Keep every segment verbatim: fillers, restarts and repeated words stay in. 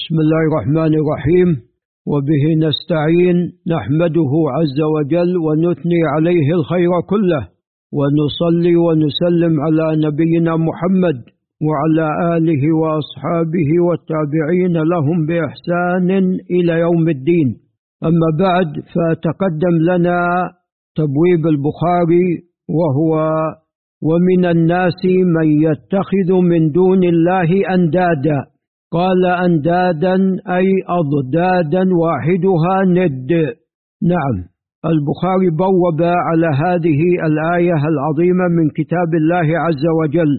بسم الله الرحمن الرحيم، وبه نستعين، نحمده عز وجل ونثني عليه الخير كله، ونصلي ونسلم على نبينا محمد وعلى آله وأصحابه والتابعين لهم بإحسان إلى يوم الدين. أما بعد، فتقدم لنا تبويب البخاري، وهو ومن الناس من يتخذ من دون الله أندادا. قال أندادا أي أضدادا واحدها ند. نعم، البخاري بوب على هذه الآية العظيمة من كتاب الله عز وجل.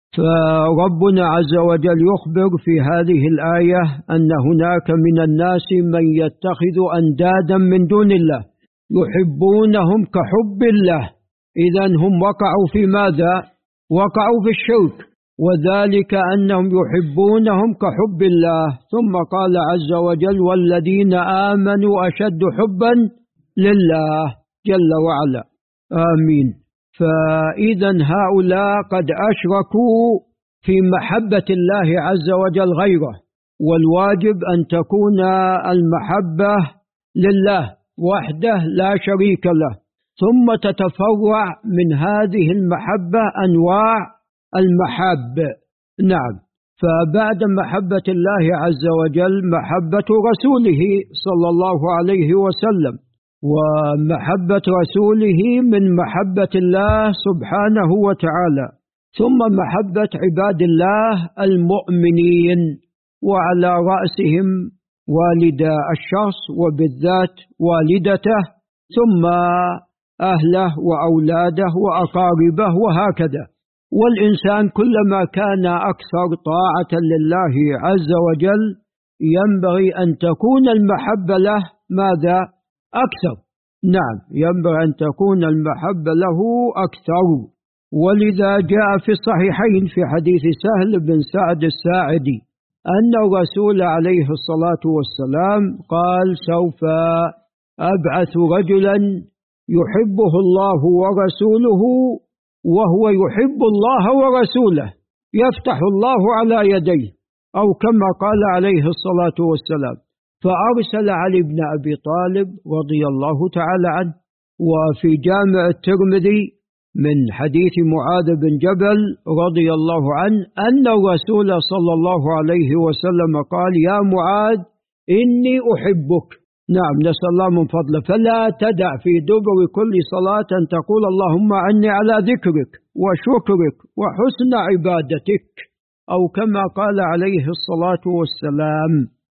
فربنا عز وجل يخبر في هذه الآية أن هناك من الناس من يتخذ أندادا من دون الله يحبونهم كحب الله. إذن هم وقعوا في ماذا؟ وقعوا في الشرك، وذلك أنهم يحبونهم كحب الله. ثم قال عز وجل: والذين آمنوا أشد حبا لله جل وعلا. آمين. فإذا هؤلاء قد أشركوا في محبة الله عز وجل غيره، والواجب أن تكون المحبة لله وحده لا شريك له، ثم تتفرع من هذه المحبة أنواع المحاب. نعم، فبعد محبة الله عز وجل محبة رسوله صلى الله عليه وسلم، ومحبة رسوله من محبة الله سبحانه وتعالى، ثم محبة عباد الله المؤمنين، وعلى رأسهم والد الشخص وبالذات والدته، ثم أهله وأولاده وأقاربه، وهكذا. والإنسان كلما كان أكثر طاعة لله عز وجل ينبغي أن تكون المحبة له ماذا؟ أكثر. نعم، ينبغي أن تكون المحبة له أكثر. ولذا جاء في الصحيحين في حديث سهل بن سعد الساعدي أن الرسول عليه الصلاة والسلام قال: سوف أبعث رجلا يحبه الله ورسوله وهو يحب الله ورسوله، يفتح الله على يديه، أو كما قال عليه الصلاة والسلام. فأرسل علي بن أبي طالب رضي الله تعالى عنه. وفي جامع الترمذي من حديث معاذ بن جبل رضي الله عنه أن الرسول صلى الله عليه وسلم قال: يا معاذ إني أحبك. نعم، نسأل الله من فضله. فلا تدع في دبر كل صلاة أن تقول: اللهم أعني على ذكرك وشكرك وحسن عبادتك، أو كما قال عليه الصلاة والسلام.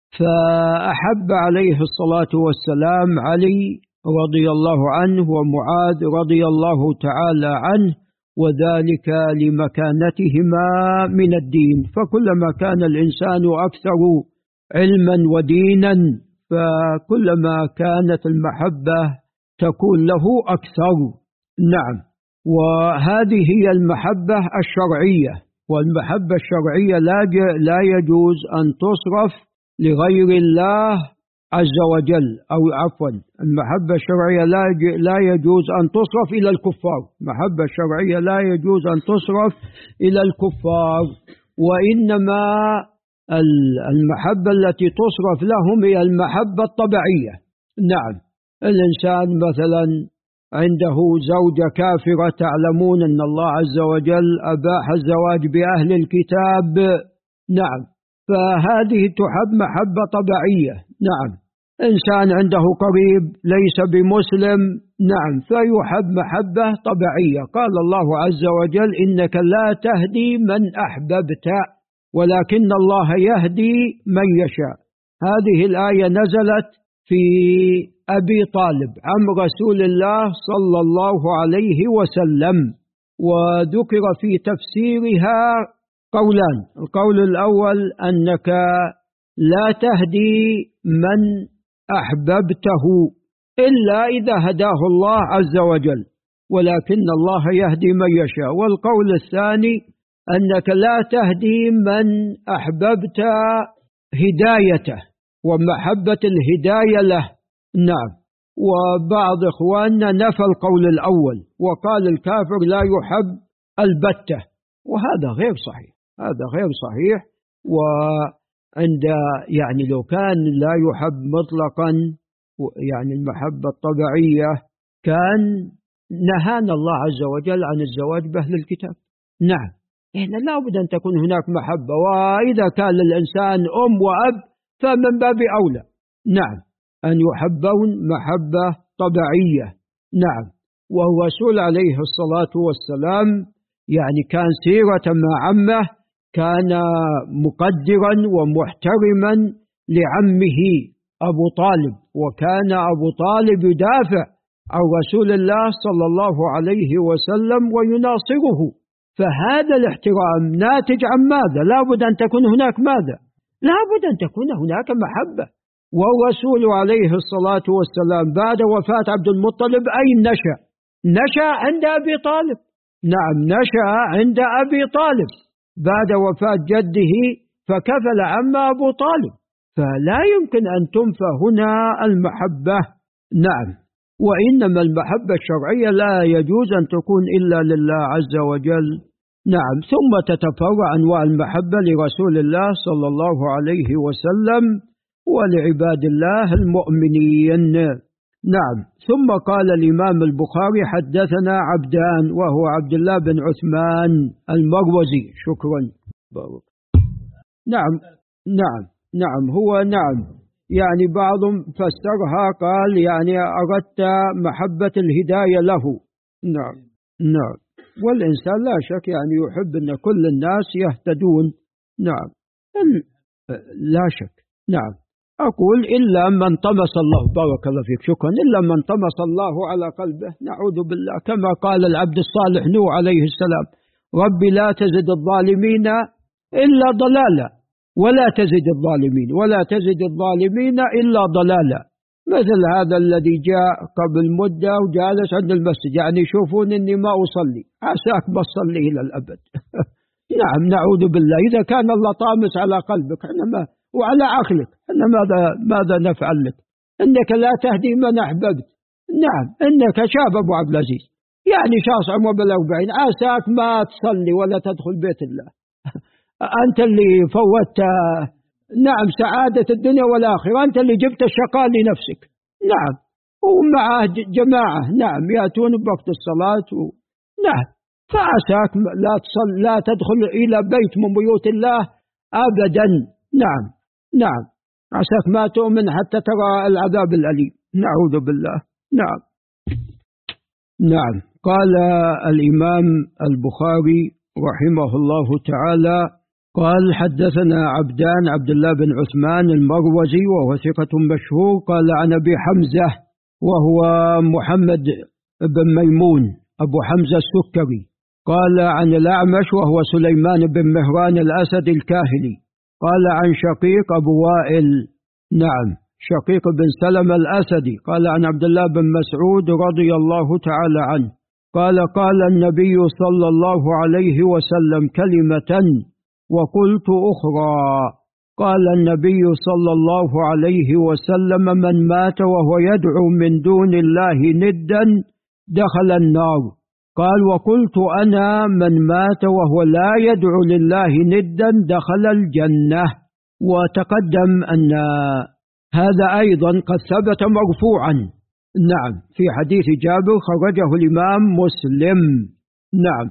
فأحب عليه الصلاة والسلام علي رضي الله عنه ومعاذ رضي الله تعالى عنه، وذلك لمكانتهما من الدين. فكلما كان الإنسان أكثر علما ودينا فكلما كانت المحبة تكون له أكثر. نعم، وهذه هي المحبة الشرعية. والمحبة الشرعية لا يجوز أن تصرف لغير الله عز وجل، أو عفوا المحبة الشرعية لا يجوز أن تصرف إلى الكفار. المحبة الشرعية لا يجوز أن تصرف إلى الكفار، وإنما المحبة التي تصرف لهم هي المحبة الطبيعية. نعم، الإنسان مثلا عنده زوجة كافرة، تعلمون أن الله عز وجل أباح الزواج بأهل الكتاب. نعم، فهذه تحب محبة طبيعية. نعم، إنسان عنده قريب ليس بمسلم، نعم، فيحب محبة طبيعية. قال الله عز وجل: إنك لا تهدي من أحببت ولكن الله يهدي من يشاء. هذه الآية نزلت في أبي طالب عم رسول الله صلى الله عليه وسلم، وذكر في تفسيرها قولان. القول الأول أنك لا تهدي من أحببته إلا إذا هداه الله عز وجل، ولكن الله يهدي من يشاء. والقول الثاني أنك لا تهدي من أحببت هدايته ومحبة الهداية له. نعم، وبعض إخواننا نفى القول الأول وقال الكافر لا يحب البتة، وهذا غير صحيح. هذا غير صحيح. و عند يعني لو كان لا يحب مطلقا يعني المحبة الطبيعية كان نهانا الله عز وجل عن الزواج بأهل الكتاب. نعم، هنا لا بد أن تكون هناك محبة، وإذا كان للإنسان أم وأب فمن باب أولى نعم أن يحبون محبة طبيعية. نعم، والرسول عليه الصلاة والسلام يعني كان سيرة مع عمه، كان مقدرا ومحترما لعمه أبو طالب، وكان أبو طالب يدافع عن رسول الله صلى الله عليه وسلم ويناصره. فهذا الاحترام ناتج عن ماذا؟ لا بد أن تكون هناك ماذا؟ لا بد أن تكون هناك محبة. والرسول عليه الصلاة والسلام بعد وفاة عبد المطلب أين نشأ؟ نشأ عند أبي طالب. نعم، نشأ عند أبي طالب بعد وفاة جده، فكفل عم أبو طالب. فلا يمكن أن تنفى هنا المحبة. نعم، وإنما المحبة الشرعية لا يجوز أن تكون إلا لله عز وجل. نعم، ثم تتفرع أنواع المحبة لرسول الله صلى الله عليه وسلم ولعباد الله المؤمنين. نعم، ثم قال الإمام البخاري حدثنا عبدان وهو عبد الله بن عثمان المروزي. شكرا. نعم نعم نعم هو نعم يعني بعضهم فسرها قال يعني أردت محبة الهداية له. نعم نعم والإنسان لا شك يعني يحب أن كل الناس يهتدون. نعم لا شك. نعم، أقول إلا من طمس الله، بارك الله فيك، شكرا، إلا من طمس الله على قلبه، نعوذ بالله، كما قال العبد الصالح نوح عليه السلام: ربي لا تزد الظالمين إلا ضلالا، ولا تزد الظالمين ولا تزد الظالمين إلا ضلالا. مثل هذا الذي جاء قبل مدة وجالس عند المسجد، يعني يشوفون إني ما أصلي، عساك ما تصلي إلى الأبد. نعم، نعوذ بالله. إذا كان الله طامس على قلبك إنما وعلى عقلك، إن ماذا ماذا نفعل لك؟ إنك لا تهدي من أحببت. نعم، إنك شاب أبو عبد العزيز، يعني شخص عمره بالأربعين، عساك ما تصلي ولا تدخل بيت الله. أنت اللي فوت نعم سعادة الدنيا والآخرة، أنت اللي جبت الشقاء لنفسك. نعم، ومعه جماعة نعم يأتون بوقت الصلاة و... نعم، فعساك لا تصل لا تدخل إلى بيت من بيوت الله أبدا. نعم نعم عساك ما تؤمن حتى ترى العذاب الأليم، نعوذ بالله. نعم نعم قال الإمام البخاري رحمه الله تعالى قال حدثنا عبدان عبد الله بن عثمان المروزي وهو ثقة مشهور، قال عن أبي حمزة وهو محمد بن ميمون أبو حمزة السكري، قال عن الأعمش وهو سليمان بن مهران الأسد الكاهلي، قال عن شقيق أبو وائل نعم شقيق بن سلم الأسدي، قال عن عبد الله بن مسعود رضي الله تعالى عنه قال قال النبي صلى الله عليه وسلم كلمة وقلت أخرى، قال النبي صلى الله عليه وسلم من مات وهو يدعو من دون الله ندا دخل النار، قال وقلت أنا من مات وهو لا يدعو لله ندا دخل الجنة. وتقدم أن هذا أيضا قد ثبت مرفوعا نعم في حديث جابر خرجه الإمام مسلم. نعم،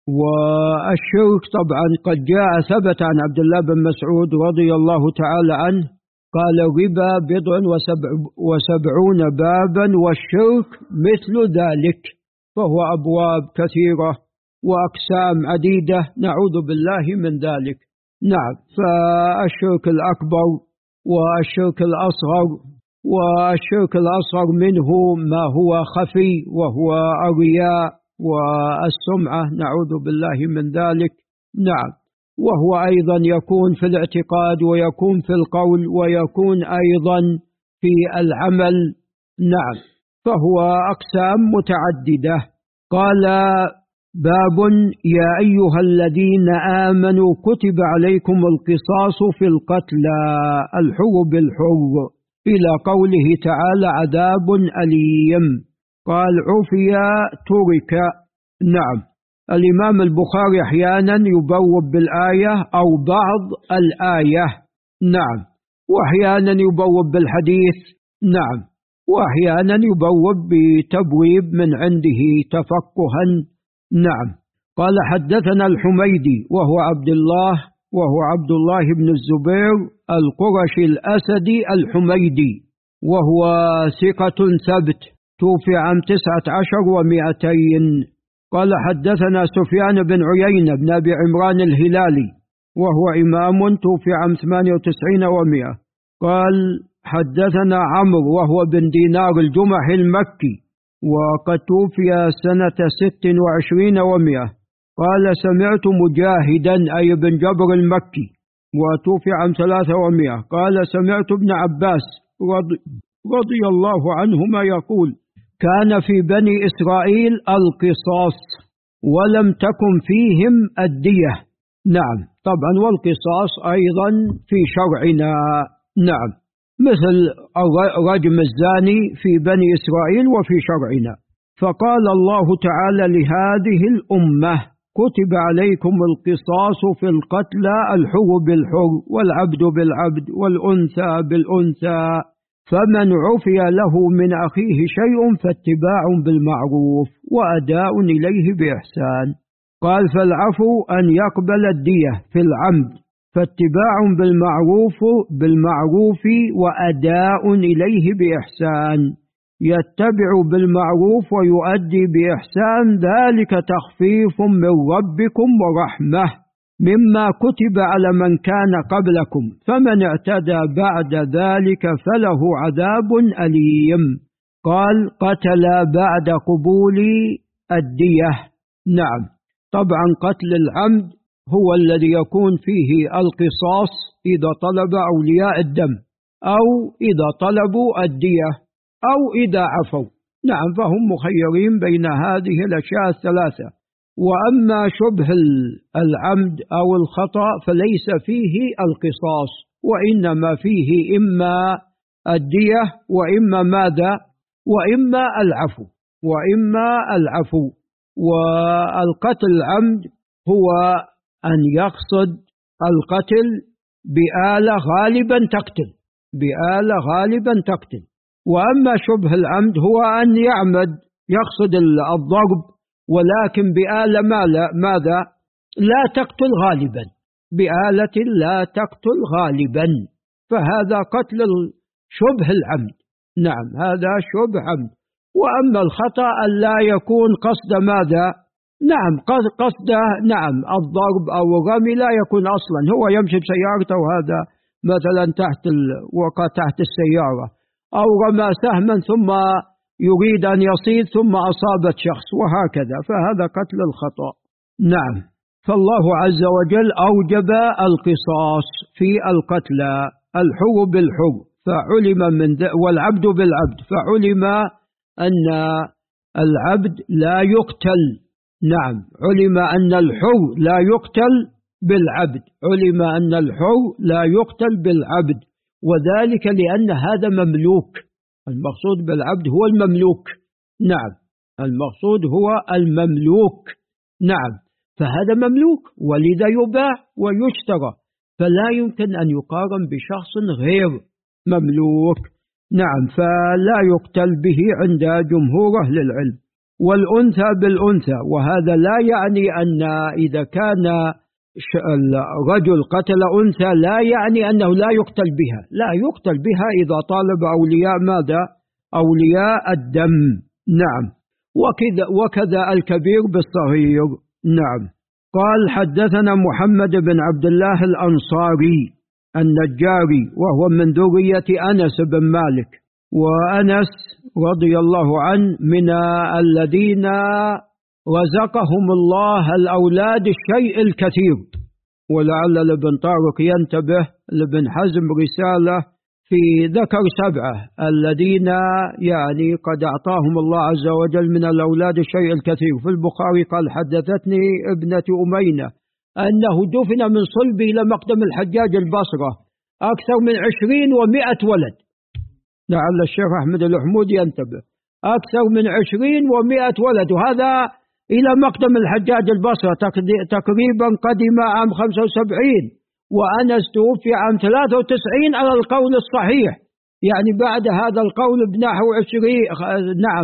والشرك طبعا قد جاء ثبت عن عبد الله بن مسعود رضي الله تعالى عنه قال الربا بضع وسبع وسبعون بابا والشرك مثل ذلك، فهو أبواب كثيرة وأقسام عديدة نعوذ بالله من ذلك. نعم، فالشرك الأكبر والشرك الأصغر، والشرك الأصغر منه ما هو خفي وهو الرياء والسمعة نعوذ بالله من ذلك. نعم، وهو أيضا يكون في الاعتقاد ويكون في القول ويكون أيضا في العمل. نعم، فهو أقسام متعددة. قال باب يا أيها الذين آمنوا كتب عليكم القصاص في القتلى الحر بالحر إلى قوله تعالى عذاب أليم، قال عفي ترك. نعم، الإمام البخاري أحيانا يبوب بالآية أو بعض الآية. نعم، وأحيانا يبوب بالحديث، نعم، وأحيانا يبوب بتبويب من عنده تفقها. نعم. قال حدثنا الحميدي وهو عبد الله وهو عبد الله بن الزبير القرشي الأسدي الحميدي، وهو ثقة ثبت، توفي عام تسعة عشر ومئتين. قال حدثنا سفيان بن عيينة بن أبي عمران الهلالي وهو إمام، توفي عام ثمانية وتسعين ومئة. قال حدثنا عمرو وهو بن دينار الجمحي المكي، وقد توفي سنة ست وعشرين ومئة. قال سمعت مجاهدا أي بن جبر المكي، وتوفي عام ثلاثة ومئة. قال سمعت ابن عباس رضي, رضي الله عنهما يقول كان في بني إسرائيل القصاص ولم تكن فيهم الدية. نعم، طبعا والقصاص أيضا في شرعنا، نعم، مثل رجم الزاني في بني إسرائيل وفي شرعنا. فقال الله تعالى لهذه الأمة كتب عليكم القصاص في القتلى، الحر بالحر والعبد بالعبد والأنثى بالأنثى، فمن عفي له من أخيه شيء فاتباع بالمعروف وأداء إليه بإحسان. قال فالعفو أن يقبل الدية في العمد، فاتباع بالمعروف بالمعروف وأداء إليه بإحسان. يتبع بالمعروف ويؤدي بإحسان، ذلك تخفيف من ربكم ورحمة مما كتب على من كان قبلكم، فمن اعتدى بعد ذلك فله عذاب أليم. قال قتل بعد قبول الدية. نعم، طبعا قتل العمد هو الذي يكون فيه القصاص إذا طلب أولياء الدم، أو إذا طلبوا الدية، أو إذا عفوا. نعم، فهم مخيرين بين هذه الأشياء الثلاثة. وأما شبه العمد أو الخطأ فليس فيه القصاص، وإنما فيه إما الدية وإما ماذا؟ وإما العفو، وإما العفو. والقتل العمد هو أن يقصد القتل بآلة غالبا تقتل، بآلة غالبا تقتل. وأما شبه العمد هو أن يعمد يقصد الضرب ولكن بآلة ماذا؟ لا تقتل غالبا، بآلة لا تقتل غالبا، فهذا قتل شبه العمد. نعم، هذا شبه عمد. وأما الخطأ أن لا يكون قصد ماذا؟ نعم، قصده نعم الضرب أو الرمي لا يكون أصلا، هو يمشي بسيارته وهذا مثلا تحت وقع تحت السيارة، أو رمى سهما ثم يريد أن يصيد ثم أصابت شخص وهكذا، فهذا قتل الخطأ. نعم، فالله عز وجل أوجب القصاص في القتلى، الحر بالحر فعلم من والعبد بالعبد، فعلم أن العبد لا يقتل. نعم، علم أن الحر لا يقتل بالعبد، علم أن الحر لا يقتل بالعبد، وذلك لأن هذا مملوك. المقصود بالعبد هو المملوك. نعم، المقصود هو المملوك. نعم، فهذا مملوك ولذا يباع ويشترى، فلا يمكن أن يقارن بشخص غير مملوك. نعم، فلا يقتل به عند جمهور أهل العلم. والأنثى بالأنثى، وهذا لا يعني أن إذا كان الرجل قتل أنثى لا يعني أنه لا يقتل بها، لا يقتل بها إذا طالب أولياء ماذا؟ أولياء الدم. نعم، وكذا, وكذا الكبير بالصغير. نعم. قال حدثنا محمد بن عبد الله الأنصاري النجاري وهو من ذرية أنس بن مالك، وأنس رضي الله عنه من الذين رزقهم الله الأولاد الشيء الكثير. ولعل لابن طارق ينتبه لابن حزم رسالة في ذكر سبعة الذين يعني قد أعطاهم الله عز وجل من الأولاد الشيء الكثير. في البخاري قال حدثتني ابنة أمينة أنه دفن من صلبه إلى مقدم الحجاج البصرة أكثر من عشرين ومائة ولد. لعل الشيخ أحمد الحمود ينتبه، أكثر من عشرين ومائة ولد، وهذا إلى مقدم الحجاج البصرة تقريبا قدم عام خمسة وسبعين وأنس توفي عام ثلاثة وتسعين على القول الصحيح، يعني بعد هذا القول بنحو عشرين نعم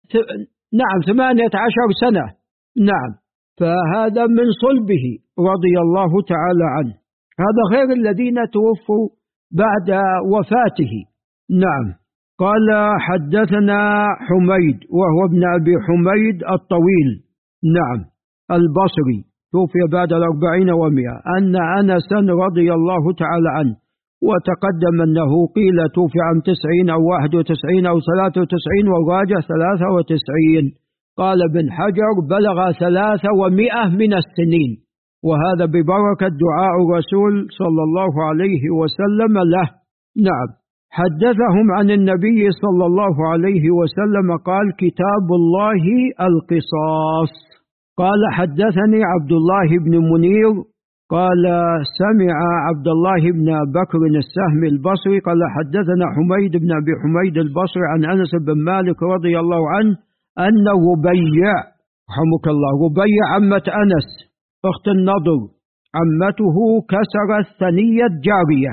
نعم ثمانية عشر سنة. نعم، فهذا من صلبه رضي الله تعالى عنه، هذا غير الذين توفوا بعد وفاته. نعم. قال حدثنا حميد وهو ابن أبي حميد الطويل، نعم البصري، توفي بعد الأربعين ومئة، أن أنسا رضي الله تعالى عنه، وتقدم أنه قيل توفي عام تسعين أو واحد وتسعين أو ثلاثة وتسعين، والراجح ثلاثة وتسعين. قال ابن حجر بلغ ثلاثة ومئة من السنين، وهذا ببركة دعاء الرسول صلى الله عليه وسلم له. نعم. حدثهم عن النبي صلى الله عليه وسلم قال كتاب الله القصاص. قال حدثني عبد الله بن منير قال سمع عبد الله بن بكر السهم البصري قال حدثنا حميد بن أبي حميد البصري عن أنس بن مالك رضي الله عنه أن ربيع رحمك الله ربيع عمة أنس أخت النضر عمته كسرت ثنية جارية،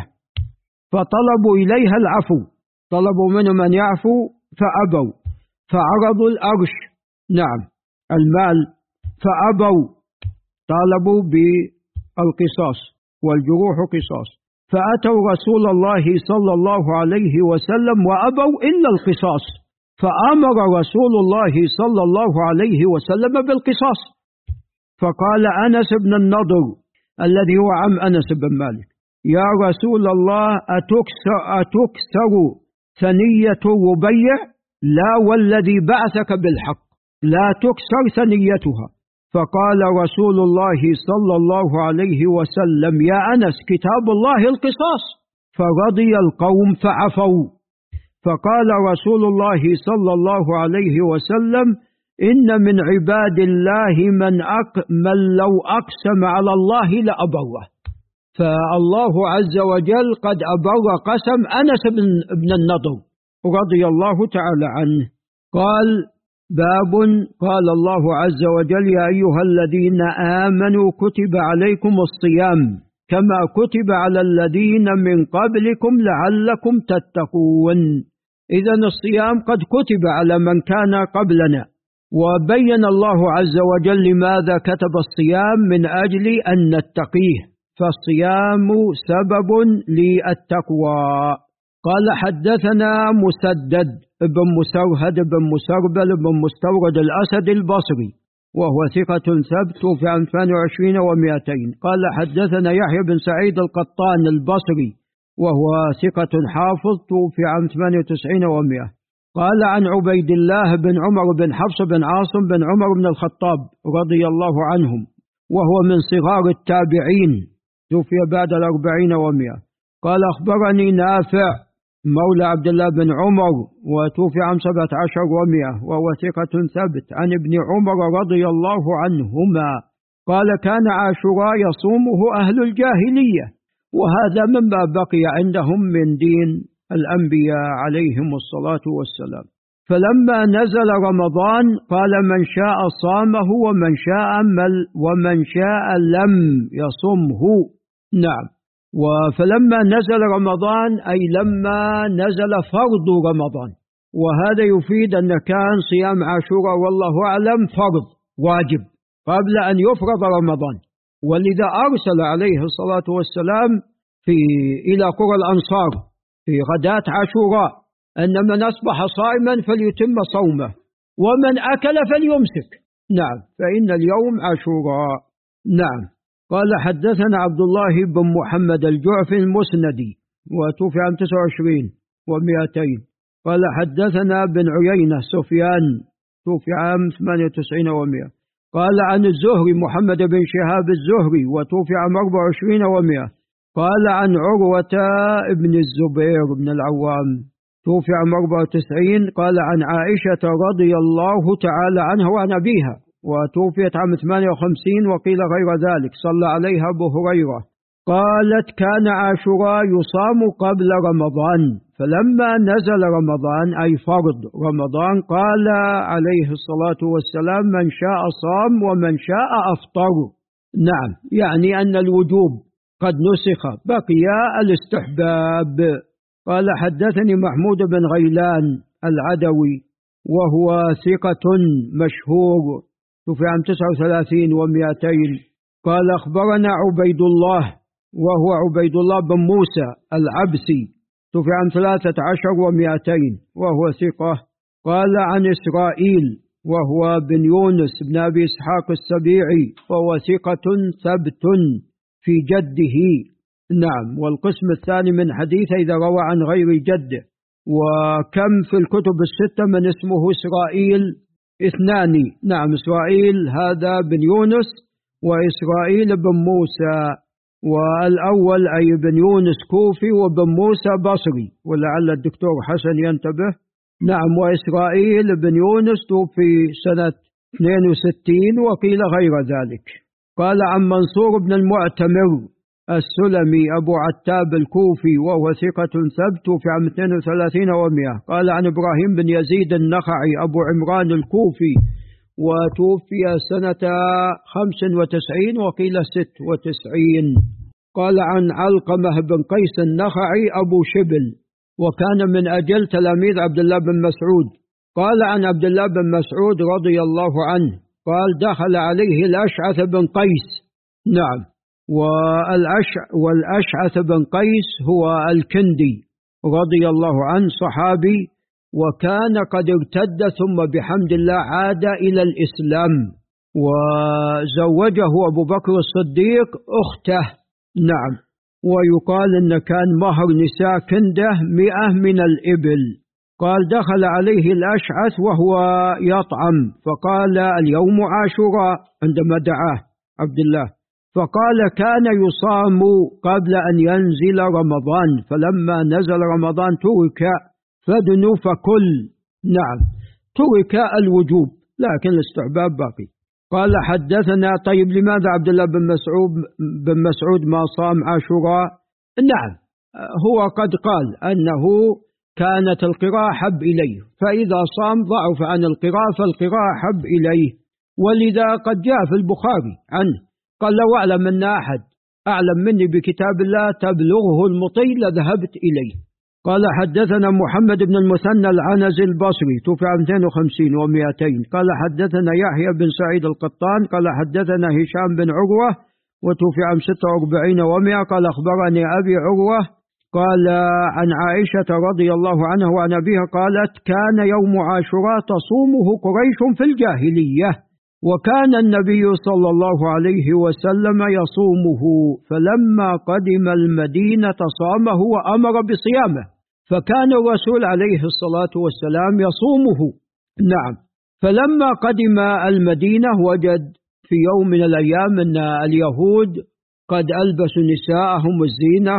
فطلبوا إليها العفو، طلبوا منهم أن يعفوا فأبوا، فعرضوا الأرش نعم المال فأبوا، طالبوا بالقصاص والجروح قصاص، فأتوا رسول الله صلى الله عليه وسلم وأبوا إلا القصاص، فأمر رسول الله صلى الله عليه وسلم بالقصاص. فقال أنس بن النضر الذي هو عم أنس بن مالك يا رسول الله أتكسر, أتكسر ثنية ربيع؟ لا والذي بعثك بالحق لا تكسر ثنيتها. فقال رسول الله صلى الله عليه وسلم يا أنس كتاب الله القصاص، فرضي القوم فعفوا. فقال رسول الله صلى الله عليه وسلم إن من عباد الله من, أق من لو أقسم على الله لأبره، فالله عز وجل قد أبر قسم أنس بن النضر رضي الله تعالى عنه. قال باب قال الله عز وجل يا أيها الذين آمنوا كتب عليكم الصيام كما كتب على الذين من قبلكم لعلكم تتقون. إذن الصيام قد كتب على من كان قبلنا، وبين الله عز وجل لماذا كتب الصيام من أجل أن نتقيه، فالصيام سبب للتقوى. قال حدثنا مسدد بن مسرهد بن مسربل بن مستورد الأسد البصري وهو ثقة ثبت في عام ثمانية وعشرين ومئتين. قال حدثنا يحيى بن سعيد القطان البصري وهو ثقة حافظ في عام ثمانية وتسعين ومئة. قال عن عبيد الله بن عمر بن حفص بن عاصم بن عمر بن الخطاب رضي الله عنهم، وهو من صغار التابعين، توفي بعد الأربعين ومئة. قال أخبرني نافع مولى عبد الله بن عمر وتوفي عام سبعة عشر ومئة، وهو ثقة ثبت عن ابن عمر رضي الله عنهما قال كان عاشوراء يصومه أهل الجاهلية، وهذا مما بقي عندهم من دين الأنبياء عليهم الصلاة والسلام. فلما نزل رمضان قال من شاء صامه ومن شاء مل ومن شاء لم يصمه. نعم. فلما نزل رمضان أي لما نزل فرض رمضان، وهذا يفيد أن كان صيام عاشوراء والله أعلم فرض واجب قبل أن يفرض رمضان، ولذا أرسل عليه الصلاة والسلام في إلى قرى الأنصار في غداة عاشوراء أن من أصبح صائما فليتم صومه ومن أكل فليمسك. نعم، فإن اليوم عاشوراء. نعم. قال حدثنا عبد الله بن محمد الجعفي المسندي وتوفي عام تسعة وعشرين ومئتين. قال حدثنا بن عيينة سفيان توفي عام ثمانية وتسعين ومئة. قال عن الزهري محمد بن شهاب الزهري وتوفي عام أربعة وعشرين ومئة. قال عن عروة بن الزبير بن العوام توفي عام أربعة وتسعين. قال عن عائشة رضي الله تعالى عنها وعن أبيها وتوفيت عام ثمانية وخمسين، وقيل غير ذلك، صلى عليها أبو هريرة. قالت كان عاشوراء يصام قبل رمضان، فلما نزل رمضان أي فرض رمضان قال عليه الصلاة والسلام من شاء صام ومن شاء أفطر. نعم، يعني أن الوجوب قد نسخ، بقي الاستحباب. قال حدثني محمود بن غيلان العدوي وهو ثقة مشهور، توفي عام تسعة وثلاثين ومئتين. قال أخبرنا عبيد الله وهو عبيد الله بن موسى العبسي، توفي عام ثلاثة عشر ومئتين وهو ثقة. قال عن إسرائيل وهو بن يونس بن أبي إسحاق السبيعي وهو ثقة ثبت في جده. نعم. والقسم الثاني من حديثه إذا روى عن غير جده. وكم في الكتب الستة من اسمه إسرائيل؟ اثنان. نعم، إسرائيل هذا بن يونس وإسرائيل بن موسى، والأول أي بن يونس كوفي وبن موسى بصري، ولعل الدكتور حسن ينتبه. نعم. وإسرائيل بن يونس توفي سنة اثنين وستين وقيل غير ذلك. قال عن منصور بن المعتمر السلمي أبو عتاب الكوفي وهو ثقة ثبت في عام اثنين وثلاثين ومئة. قال عن إبراهيم بن يزيد النخعي أبو عمران الكوفي وتوفي سنة خمس وتسعين وقيل ست وتسعين. قال عن علقمة بن قيس النخعي أبو شبل وكان من أجل تلاميذ عبد الله بن مسعود. قال عن عبد الله بن مسعود رضي الله عنه قال دخل عليه الأشعث بن قيس. نعم. والأشعث بن قيس هو الكندي رضي الله عنه، صحابي، وكان قد ارتد ثم بحمد الله عاد إلى الإسلام، وزوجه أبو بكر الصديق أخته. نعم. ويقال إن كان مهر نساء كنده مئة من الإبل. قال دخل عليه الأشعث وهو يطعم فقال اليوم عاشوراء عندما دعاه عبد الله، فقال كان يصام قبل أن ينزل رمضان، فلما نزل رمضان ترك فدنو فكل. نعم، ترك الوجوب لكن الاستحباب باقي. قال حدثنا طيب لماذا عبد الله بن مسعود بن مسعود ما صام عاشوراء؟ نعم، هو قد قال أنه كانت القراءة حب إليه، فإذا صام ضعف عن القراءة فالقراءة حب إليه، ولذا قد جاء في البخاري عنه قال لو أعلم أن أحد أعلم مني بكتاب الله تبلغه المطي لذهبت إليه. قال حدثنا محمد بن المثنى العنزي البصري توفي عام اثنين وخمسين ومئتين. قال حدثنا يحيى بن سعيد القطان قال حدثنا هشام بن عروة وتوفي عام ستة وأربعين ومئة. قال أخبرني أبي عروة قال عن عائشة رضي الله عنها وعن أبيها قالت كان يوم عاشوراء تصومه قريش في الجاهلية، وكان النبي صلى الله عليه وسلم يصومه، فلما قدم المدينة صامه وأمر بصيامه، فكان الرسول عليه الصلاة والسلام يصومه. نعم. فلما قدم المدينة وجد في يوم من الأيام أن اليهود قد ألبسوا نساءهم الزينة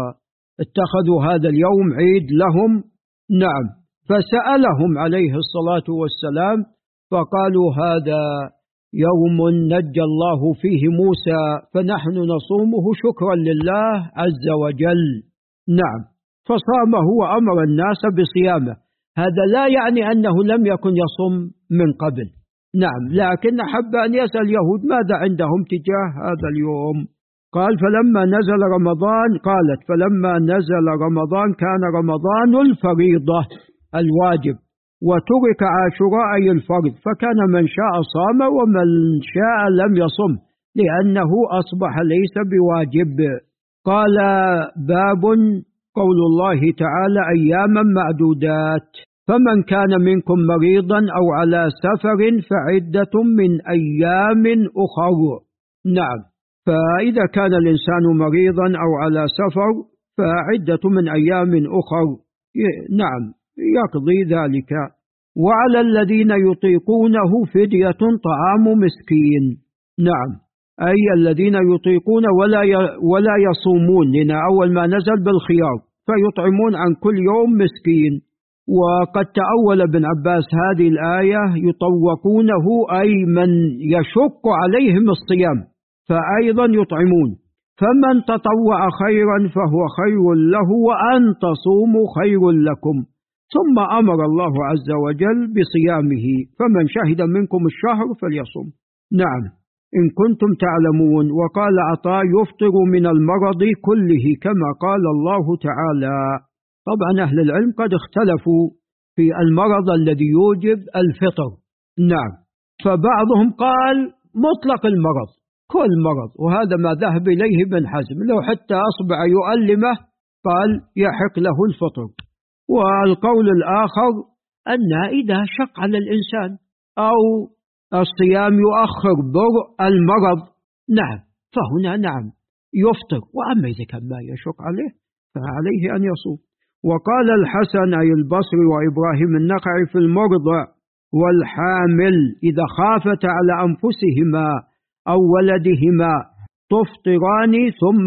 واتخذوا هذا اليوم عيد لهم. نعم. فسألهم عليه الصلاة والسلام فقالوا هذا يوم نجى الله فيه موسى فنحن نصومه شكرا لله عز وجل. نعم. فصامه وأمر الناس بصيامه. هذا لا يعني أنه لم يكن يصوم من قبل، نعم، لكن حب أن يسأل اليهود ماذا عندهم تجاه هذا اليوم. قال فلما نزل رمضان قالت فلما نزل رمضان كان رمضان الفريضة الواجب، وترك عاشوراء أي الفرض، فكان من شاء صام ومن شاء لم يصم لأنه أصبح ليس بواجب. قال باب قول الله تعالى أياما معدودات، فمن كان منكم مريضا أو على سفر فعدة من أيام أخر. نعم. فإذا كان الإنسان مريضا أو على سفر فعدة من أيام أخر، نعم، يقضي ذلك. وعلى الذين يطيقونه فدية طعام مسكين. نعم، أي الذين يطيقون ولا ولا يصومون، لأن أول ما نزل بالخيار، فيطعمون عن كل يوم مسكين. وقد تأول ابن عباس هذه الآية يطوقونه أي من يشق عليهم الصيام فأيضا يطعمون، فمن تطوع خيرا فهو خير له وأن تصوموا خير لكم. ثم أمر الله عز وجل بصيامه، فمن شهد منكم الشهر فليصم. نعم. إن كنتم تعلمون. وقال عطاء يفطر من المرض كله كما قال الله تعالى. طبعا أهل العلم قد اختلفوا في المرض الذي يوجب الفطر. نعم، فبعضهم قال مطلق المرض كل مرض، وهذا ما ذهب إليه ابن حزم، لو حتى أصبع يؤلمه قال يحق له الفطر. والقول الآخر أن إذا شق على الإنسان أو الصيام يؤخر برء المرض نعم فهنا نعم يفطر، وأما إذا كان ما يشق عليه فعليه أن يصوم. وقال الحسن أي البصري وإبراهيم النخعي في المرضع والحامل إذا خافت على أنفسهما أو ولدهما تفطران ثم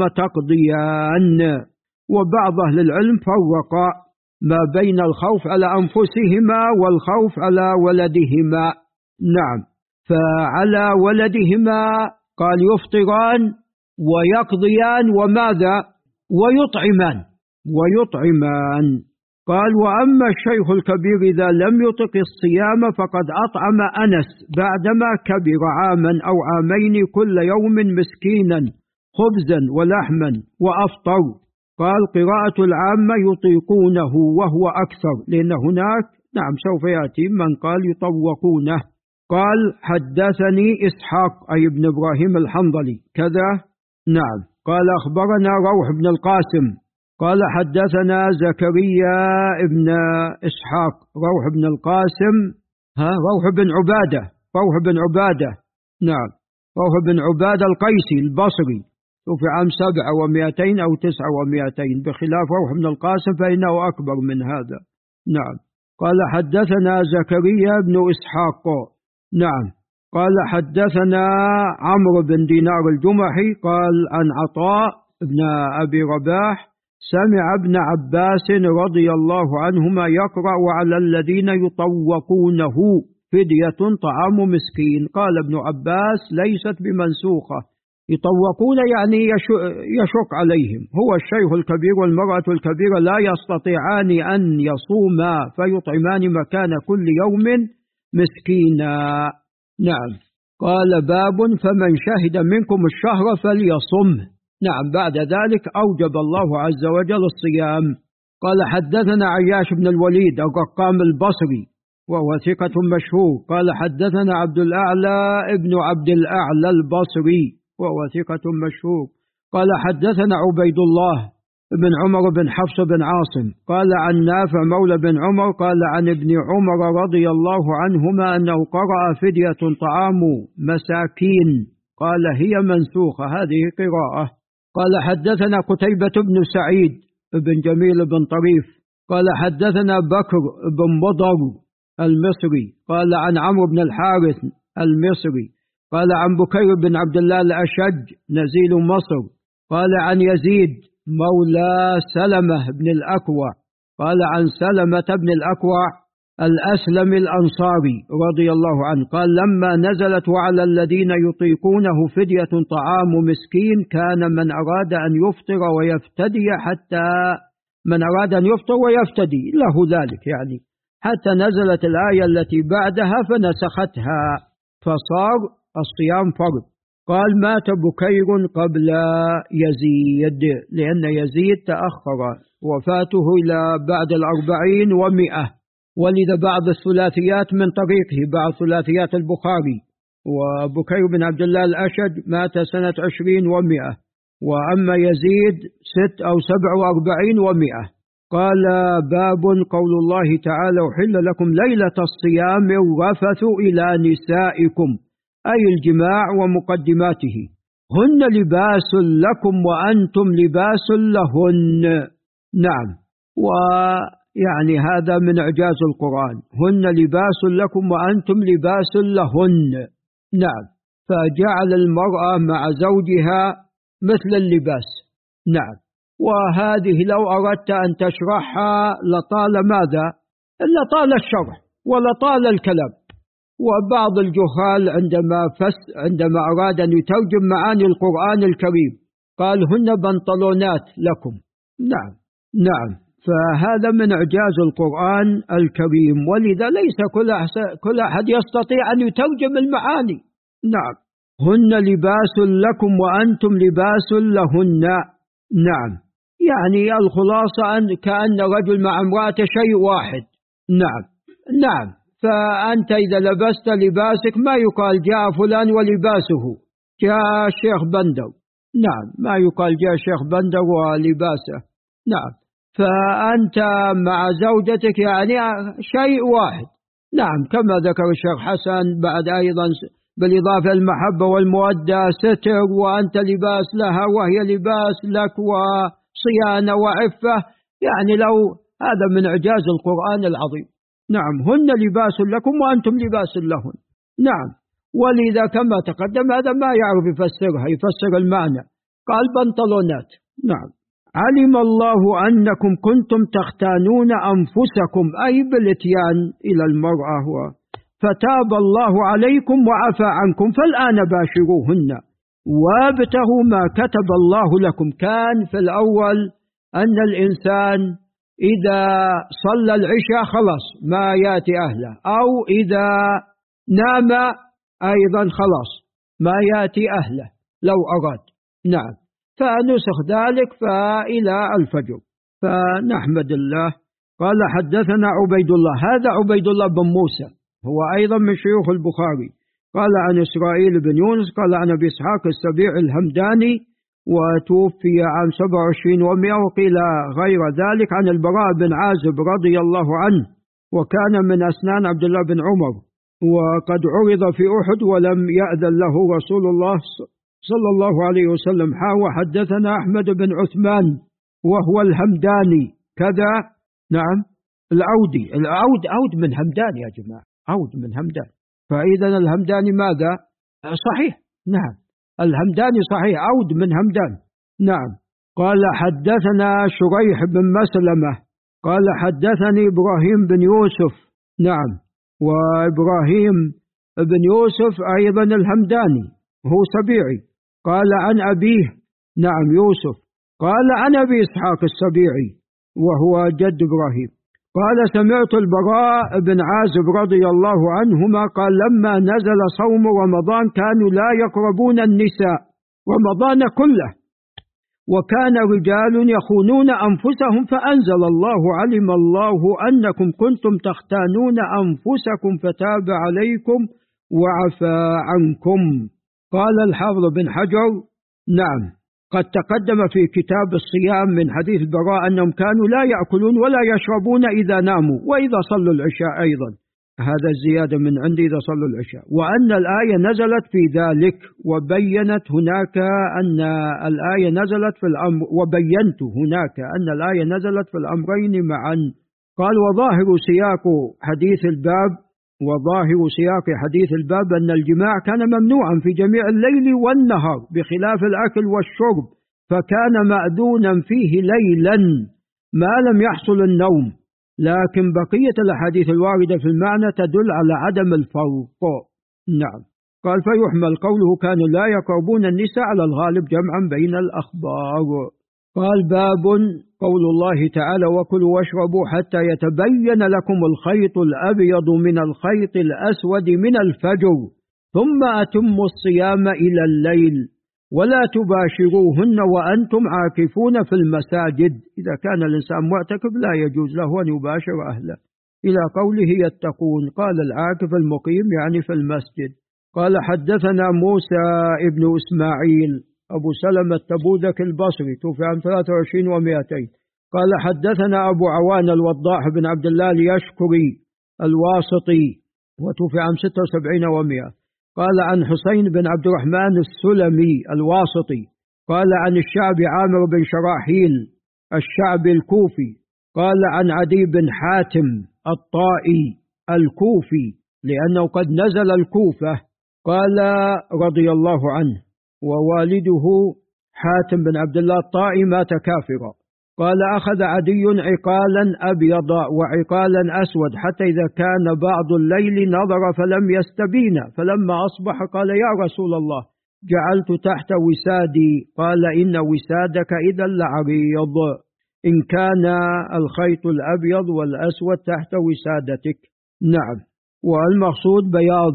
تقضيان. وبعض أهل العلم فرق ما بين الخوف على أنفسهما والخوف على ولدهما. نعم، فعلى ولدهما قال يفطران ويقضيان وماذا ويطعمان ويطعمان. قال وأما الشيخ الكبير إذا لم يطق الصيام فقد أطعم أنس بعدما كبر عاما أو عامين كل يوم مسكينا خبزا ولحما وأفطر. قال قراءة العامة يطيقونه وهو أكثر، لأن هناك نعم سوف يأتي من قال يطوقونه. قال حدثني إسحاق أي ابن إبراهيم الحنظلي كذا. نعم، قال أخبرنا روح بن القاسم قال حدثنا زكريا ابن إسحاق روح بن القاسم ها روح بن عبادة روح بن عبادة نعم روح بن عبادة القيسي البصري في عام سبعة ومائتين أو تسعة ومائتين، بخلاف روح بن القاسم فإنه أكبر من هذا. نعم، قال حدثنا زكريا بن إسحاق. نعم، قال حدثنا عمرو بن دينار الجمحي قال عن عطاء بن أبي رباح سمع ابن عباس رضي الله عنهما يقرأ وعلى الذين يطوقونه فدية طعام مسكين. قال ابن عباس ليست بمنسوخة، يطوقون يعني يشق عليهم، هو الشيخ الكبير والمرأة الكبيرة لا يستطيعان أن يصوما فيطعمان مكان كل يوم مسكينا. نعم، قال باب فمن شهد منكم الشهر فليصم. نعم، بعد ذلك أوجب الله عز وجل الصيام. قال حدثنا عياش بن الوليد الرقام البصري وهو ثقة مشهور. قال حدثنا عبد الأعلى ابن عبد الأعلى البصري وهو ثقة مشهور. قال حدثنا عبيد الله بن عمر بن حفص بن عاصم قال عن نافع مولى بن عمر قال عن ابن عمر رضي الله عنهما أنه قرأ فدية طعام مساكين. قال هي منسوخة هذه قراءة. قال حدثنا قتيبة بن سعيد بن جميل بن طريف قال حدثنا بكر بن مضر المصري قال عن عمرو بن الحارث المصري قال عن بكير بن عبد الله الأشج نزيل مصر قال عن يزيد مولى سلمة بن الأكوع قال عن سلمة بن الأكوع الأسلم الأنصاري رضي الله عنه قال لما نزلت وعلى الذين يطيقونه فدية طعام مسكين كان من أراد أن يفطر ويفتدي حتى من أراد أن يفطر ويفتدي له ذلك، يعني حتى نزلت الآية التي بعدها فنسختها فصار الصيام فرض. قال مات بكير قبل يزيد لأن يزيد تأخر وفاته إلى بعد الأربعين ومئة، ولذا بعض الثلاثيات من طريقه بعض ثلاثيات البخاري. وبكير بن عبد الله الأشج مات سنة عشرين ومئة، وأما يزيد ست أو سبع وأربعين ومئة. قال باب قول الله تعالى أحل لكم ليلة الصيام الرفث إلى نسائكم أي الجماع ومقدماته هن لباس لكم وأنتم لباس لهن. نعم، ويعني هذا من إعجاز القرآن، هن لباس لكم وأنتم لباس لهن. نعم، فجعل المرأة مع زوجها مثل اللباس. نعم، وهذه لو أردت أن تشرحها لطال ماذا؟ لطال الشرح ولطال الكلام. وبعض الجهال عندما فس عندما أراد أن يترجم معاني القرآن الكريم قال هن بنطلونات لكم. نعم نعم، فهذا من إعجاز القرآن الكريم، ولذا ليس كل كل أحد يستطيع أن يترجم المعاني. نعم، هن لباس لكم وأنتم لباس لهن. نعم، يعني الخلاصة أن كأن رجل مع امرأته شيء واحد. نعم نعم. فأنت إذا لبست لباسك ما يقال جاء فلان ولباسه، جاء الشيخ بندر. نعم، ما يقال جاء الشيخ بندر ولباسه. نعم. فأنت مع زوجتك يعني شيء واحد. نعم، كما ذكر الشيخ حسن بعد أيضا بالإضافة المحبة والمودة ستر، وأنت لباس لها وهي لباس لك، وصيانة وعفة. يعني لو هذا من إعجاز القرآن العظيم. نعم، هن لباس لكم وأنتم لباس لهن. نعم. ولذا كما تقدم هذا ما يعرف يفسرها، يفسر المعنى، قال بنطلونات. نعم. علم الله أنكم كنتم تختانون أنفسكم، أي بالإتيان إلى المرأة، فتاب الله عليكم وعفى عنكم، فالآن باشروهن وابتغوا ما كتب الله لكم. كان في الأول أن الإنسان إذا صلى العشاء خلص ما يأتي أهله، أو إذا نام أيضا خلص ما يأتي أهله لو أراد. نعم. فنسخ ذلك فإلى الفجر. فنحمد الله. قال حدثنا عبيد الله، هذا عبيد الله بن موسى، هو أيضا من شيوخ البخاري. قال عن إسرائيل بن يونس، قال عن أبي إسحاق السبيع الهمداني، وتوفي عام سبع وعشرين ومئة، وقيل غير ذلك، عن البراء بن عازب رضي الله عنه، وكان من أسنان عبد الله بن عمر، وقد عرض في أحد ولم يأذن له رسول الله صلى الله عليه وسلم. حا وحدثنا أحمد بن عثمان وهو الهمداني كذا. نعم، العودي، العود عود من همدان يا جماعة، عود من همدان. فإذا الهمداني ماذا؟ صحيح. نعم، الهمداني صحيح، عود من همدان. نعم. قال حدثنا شريح بن مسلمة قال حدثني إبراهيم بن يوسف. نعم، وإبراهيم بن يوسف أيضا الهمداني هو سبيعي. قال عن أبيه، نعم يوسف، قال عن أبي إسحاق السبيعي وهو جد إبراهيم. قال سمعت البراء بن عازب رضي الله عنهما قال لما نزل صوم رمضان كانوا لا يقربون النساء رمضان كله، وكان رجال يخونون أنفسهم، فأنزل الله علم الله أنكم كنتم تختانون أنفسكم فتاب عليكم وعفى عنكم. قال الحافظ بن حجر نعم قد تقدم في كتاب الصيام من حديث البراء أنهم كانوا لا يأكلون ولا يشربون إذا ناموا وإذا صلوا العشاء أيضا، هذا الزيادة من عندي إذا صلوا العشاء، وأن الآية نزلت في ذلك، وبينت هناك أن الآية نزلت في الأمر، وبينت هناك أن الآية نزلت في الأمرين معا. قال وظاهر سياق حديث الباب وظاهر سياق حديث الباب أن الجماع كان ممنوعا في جميع الليل والنهار بخلاف الأكل والشرب، فكان مأذونا فيه ليلا ما لم يحصل النوم، لكن بقية الأحاديث الواردة في المعنى تدل على عدم الفرق. نعم. قال فيحمل قوله كانوا لا يقربون النساء على الغالب جمعا بين الأخبار. قال باب قول الله تعالى وكلوا واشربوا حتى يتبين لكم الخيط الأبيض من الخيط الأسود من الفجر ثم أتموا الصيام إلى الليل ولا تباشروهن وأنتم عاكفون في المساجد. إذا كان الإنسان معتكف لا يجوز له أن يباشر أهله، إلى قوله يتقون. قال العاكف المقيم يعني في المسجد. قال حدثنا موسى ابن إسماعيل أبو سلمة التبوذك البصري توفي عام ثلاثة وعشرين ومئتين. قال حدثنا أبو عوان الوضاح بن عبد الله اليشكري الواسطي وتوفي عام ستة وسبعين ومئة. قال عن حسين بن عبد الرحمن السلمي الواسطي قال عن الشعبي عامر بن شراحيل الشعبي الكوفي قال عن عدي بن حاتم الطائي الكوفي لأنه قد نزل الكوفة. قال رضي الله عنه ووالده حاتم بن عبد الله الطائي مات كافرا. قال أخذ عدي عقالا أبيض وعقالا أسود حتى إذا كان بعض الليل نظر فلم يستبين، فلما أصبح قال يا رسول الله جعلت تحت وسادي، قال إن وسادك إذا لعريض إن كان الخيط الأبيض والأسود تحت وسادتك. نعم، والمقصود بياض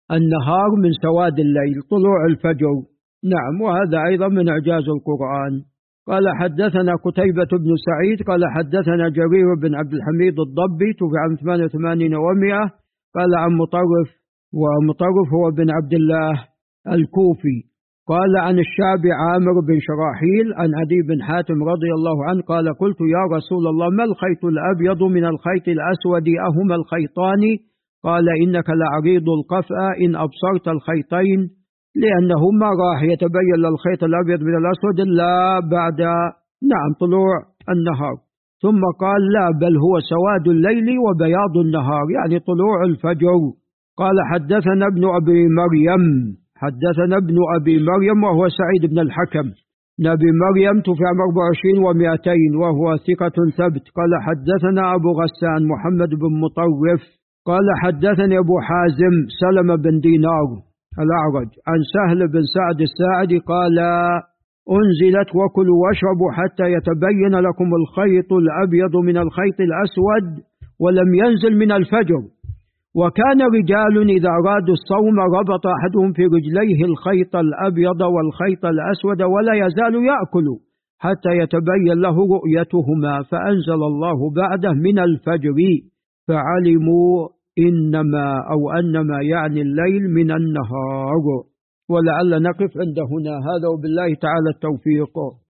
النهار من سواد الليل، طلوع الفجر. نعم، وهذا أيضا من إعجاز القرآن. قال حدثنا قتيبة بن سعيد قال حدثنا جرير بن عبد الحميد الضبي توفي عام ثمانية وثمانين ومئة، قال عن مطرف، ومطرف هو بن عبد الله الكوفي، قال عن الشعبي عامر بن شراحيل عن عدي بن حاتم رضي الله عنه قال قلت يا رسول الله ما الخيط الأبيض من الخيط الأسود أهما الخيطان؟ قال إنك لعريض القفأ إن أبصرت الخيطين، لأنه ما راح يتبين الخيط الأبيض من الأسود إلا بعد نعم طلوع النهار. ثم قال لا، بل هو سواد الليل وبياض النهار، يعني طلوع الفجر. قال حدثنا ابن أبي مريم حدثنا ابن أبي مريم وهو سعيد بن الحكم نبي مريم توفي عام أربعة وعشرين ومئتين وهو ثقة ثبت. قال حدثنا أبو غسان محمد بن مطرف قال حدثني أبو حازم سلمة بن دينار الأعرج عن سهل بن سعد الساعدي قال أنزلت وكلوا واشربوا حتى يتبين لكم الخيط الأبيض من الخيط الأسود ولم ينزل من الفجر. وكان رجال إذا أرادوا الصوم ربط أحدهم في رجليه الخيط الأبيض والخيط الأسود ولا يزال يأكل حتى يتبين له رؤيتهما، فأنزل الله بعده من الفجر فعلموا إنما أو أنما يعني الليل من النهار. ولعل نقف عند هنا، هذا وبالله تعالى التوفيق.